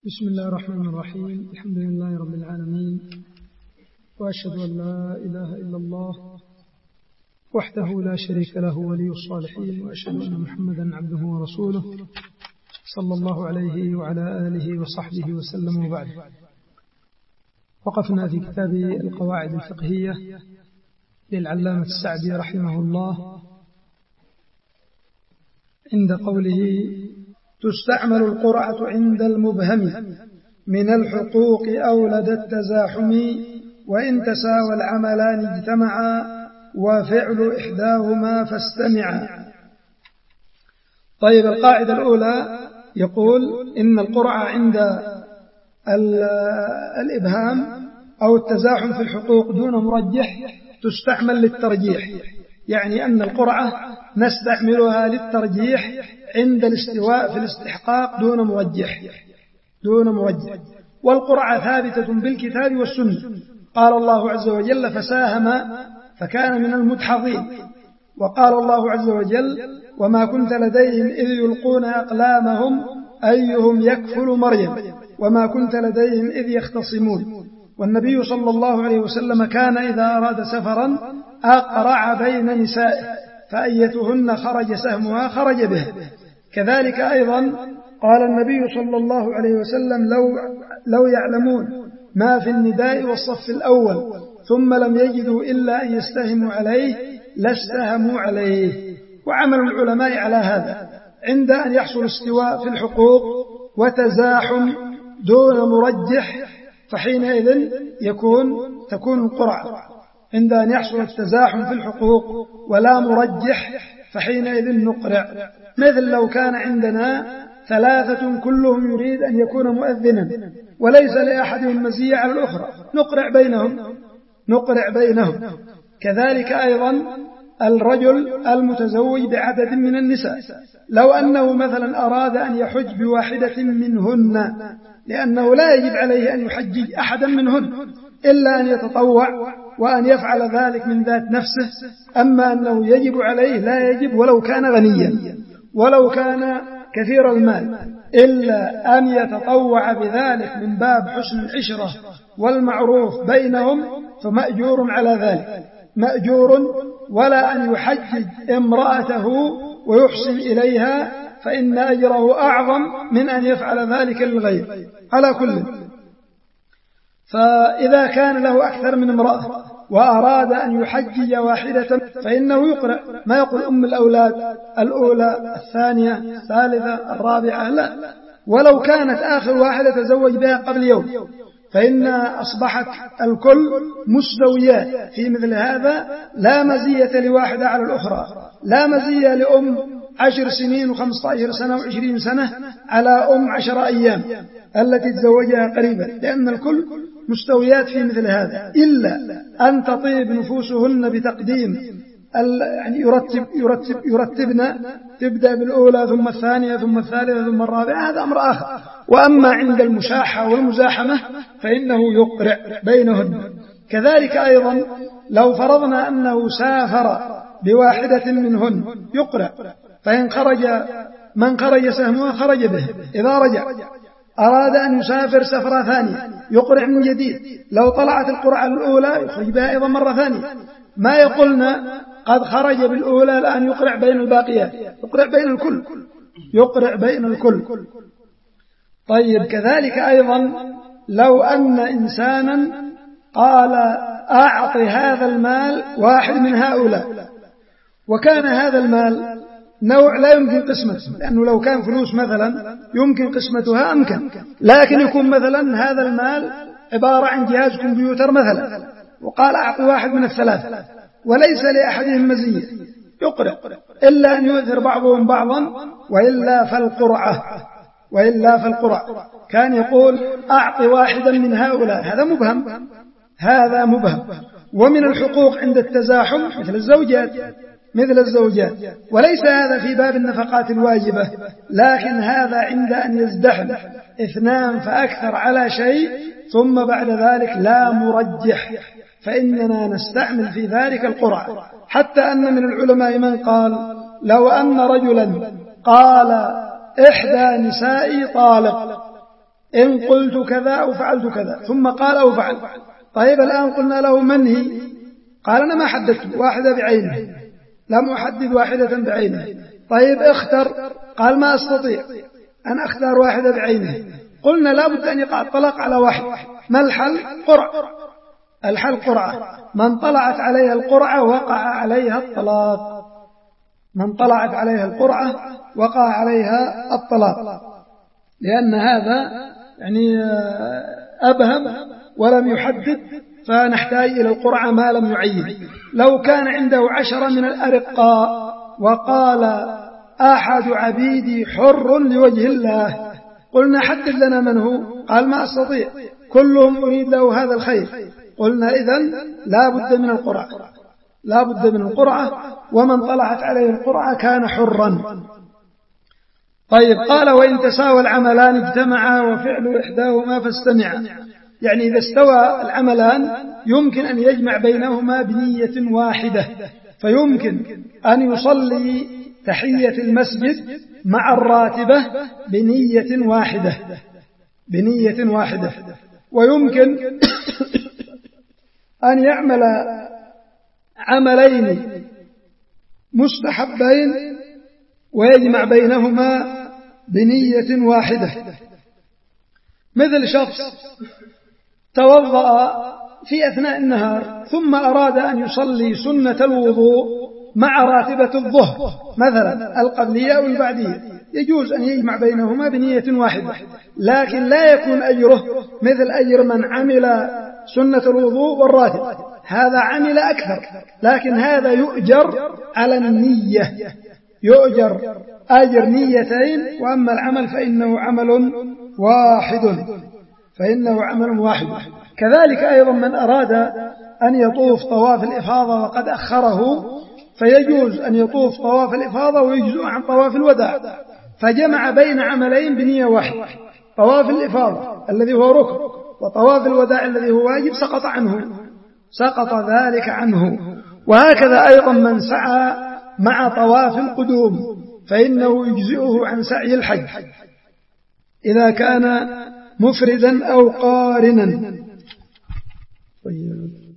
بسم الله الرحمن الرحيم. الحمد لله رب العالمين، وأشهد أن لا إله إلا الله وحده لا شريك له ولي الصالحين، وأشهد أن محمدا عبده ورسوله صلى الله عليه وعلى آله وصحبه وسلم. وبعد، وقفنا في كتاب القواعد الفقهية للعلامة السعدي رحمه الله عند قوله: تستعمل القرعة عند المبهم من الحقوق أو لدى التزاحم، وإن تساوى العملان اجتمعا وفعل إحداهما فاستمعا. طيب، القاعدة الأولى يقول إن القرعة عند الإبهام أو التزاحم في الحقوق دون مرجح تستعمل للترجيح، يعني أن القرعة نستعملها للترجيح عند الاستواء في الاستحقاق دون مرجح. والقرعة ثابتة بالكتاب والسنة، قال الله عز وجل: فساهم فكان من المدحضين. وقال الله عز وجل: وما كنت لديهم إذ يلقون أقلامهم أيهم يكفل مريم وما كنت لديهم إذ يختصمون. والنبي صلى الله عليه وسلم كان إذا أراد سفرا أقرع بين نسائه، فأيتهن خرج سهمها خرج به. كذلك أيضا قال النبي صلى الله عليه وسلم: لو يعلمون ما في النداء والصف الأول ثم لم يجدوا إلا أن يستهموا عليه لاستهموا عليه. وعمل العلماء على هذا عند أن يحصل استواء في الحقوق وتزاحم دون مرجح، فحينئذ تكون القرعة. عند أن يحصل التزاحم في الحقوق ولا مرجح فحينئذ نقرع. مثل لو كان عندنا ثلاثة كلهم يريد أن يكون مؤذنا وليس لأحدهم مزية على الأخرى، نقرع بينهم. كذلك أيضا الرجل المتزوج بعدد من النساء، لو أنه مثلا أراد أن يحج بواحدة منهن، لأنه لا يجب عليه أن يحجج أحدا منهن إلا أن يتطوع وأن يفعل ذلك من ذات نفسه. أما أنه يجب عليه لا يجب ولو كان غنيا ولو كان كثير المال، إلا أن يتطوع بذلك من باب حسن العشرة والمعروف بينهم، فمأجور على ذلك، ولا أن يحجج امرأته ويحسن إليها، فإن أجره أعظم من أن يفعل ذلك للغير. على كل، فإذا كان له أكثر من امرأة وأراد أن يحجج واحدة فإنه يقرأ، ما يقول أم الأولاد الأولى الثانية الثالثة الرابعة، لا. ولو كانت آخر واحدة تزوج بها قبل يوم فإن أصبحت الكل مستويات في مثل هذا، لا مزية لواحدة على الأخرى، لا مزية لأم 10 سنين و15 سنة و20 سنة على أم 10 أيام التي تزوجها قريبا، لأن الكل مستويات في مثل هذا، إلا أن تطيب نفوسهن بتقديم، يعني يرتبن، تبدأ بالأولى ثم الثانية ثم الثالثة ثم الرابعة، هذا أمر آخر. وأما عند المشاحة والمزاحمة فإنه يقرع بينهن. كذلك أيضا لو فرضنا أنه سافر بواحدة منهن يقرع، فإن من خرج سهمها خرج به. إذا رجع أراد أن يسافر سفرة ثانية يقرع من جديد، لو طلعت القرعة الأولى يخرج بها أيضا مرة ثانية. ما يقولنا قد خرج بالأولى الآن يقرع بين الباقيات، يقرع بين الكل. طيب، كذلك أيضا لو أن إنسانا قال: أعط هذا المال واحد من هؤلاء، وكان هذا المال نوع لا يمكن قسمته، لأنه لو كان فلوس مثلا يمكن قسمتها أمكن، لكن يكون مثلا هذا المال عبارة عن جهاز كمبيوتر مثلا، وقال: أعط واحد من الثلاثة وليس لأحدهم مزية، يقرأ، إلا أن يؤثر بعضهم بعضا، وإلا فالقرعة. كان يقول: أعط واحدا من هؤلاء، هذا مبهم. ومن الحقوق عند التزاحم مثل الزوجات، وليس هذا في باب النفقات الواجبة، لكن هذا عند أن يزدحم 2 فأكثر على شيء ثم بعد ذلك لا مرجح، فإننا نستعمل في ذلك القرعة. حتى أن من العلماء من قال: لو أن رجلا قال: إحدى نسائي طالق، إن قلت كذا أو فعلت كذا، ثم قال أو فعل. طيب الآن قلنا له من هي؟ قال أنا ما حددت واحدة بعينه، لم أحدد واحدة بعينه. طيب اختر، قال ما أستطيع أن أختار واحدة بعينه. قلنا لا بد أن يقع الطلاق على واحد. ما الحل؟ قرعة. الحل قرعة، من طلعت عليها القرعة وقع عليها الطلاق. من طلعت عليها القرعة وقع عليها الطلاق، لأن هذا يعني أبهم ولم يحدد، فنحتاج إلى القرعة ما لم يعين. لو كان عنده 10 من الأرقاء وقال أحد عبيدي حر لوجه الله، قلنا حدد لنا من هو، قال ما أستطيع، كلهم أريد له هذا الخير. قلنا إذن لا بد من القرعة، لا بد من القرعة، ومن طلعت عليه القرعة كان حرا. طيب قال وإن تساوى العملان اجتمعا وفعل إحداهما فاستمعا، يعني إذا استوى العملان يمكن أن يجمع بينهما بنية واحدة، فيمكن أن يصلي تحية المسجد مع الراتبة بنية واحدة، بنية واحدة. ويمكن أن يعمل عملين مستحبين ويجمع بينهما بنية واحدة. مثل شخص توضأ في أثناء النهار ثم أراد أن يصلي سنة الوضوء مع راتبة الظهر مثلا القبلية أو البعدية، يجوز أن يجمع بينهما بنية واحدة، لكن لا يكون أجره مثل أجر من عمل سنة الوضوء والراتب، هذا عمل أكثر، لكن هذا يؤجر على النية، يؤجر أجر نيتين، وأما العمل فإنه عمل واحد، فإنه عمل واحد. كذلك أيضا من أراد أن يطوف طواف الإفاضة وقد أخره، فيجوز أن يطوف طواف الإفاضة ويجزء عن طواف الوداع، فجمع بين عملين بنية واحدة، طواف الإفاضة الذي هو ركن وطواف الوداع الذي هو واجب سقط عنه، سقط ذلك عنه. وهكذا أيضا من سعى مع طواف القدوم فإنه يجزئه عن سعي الحج إذا كان مفردا أو قارنا.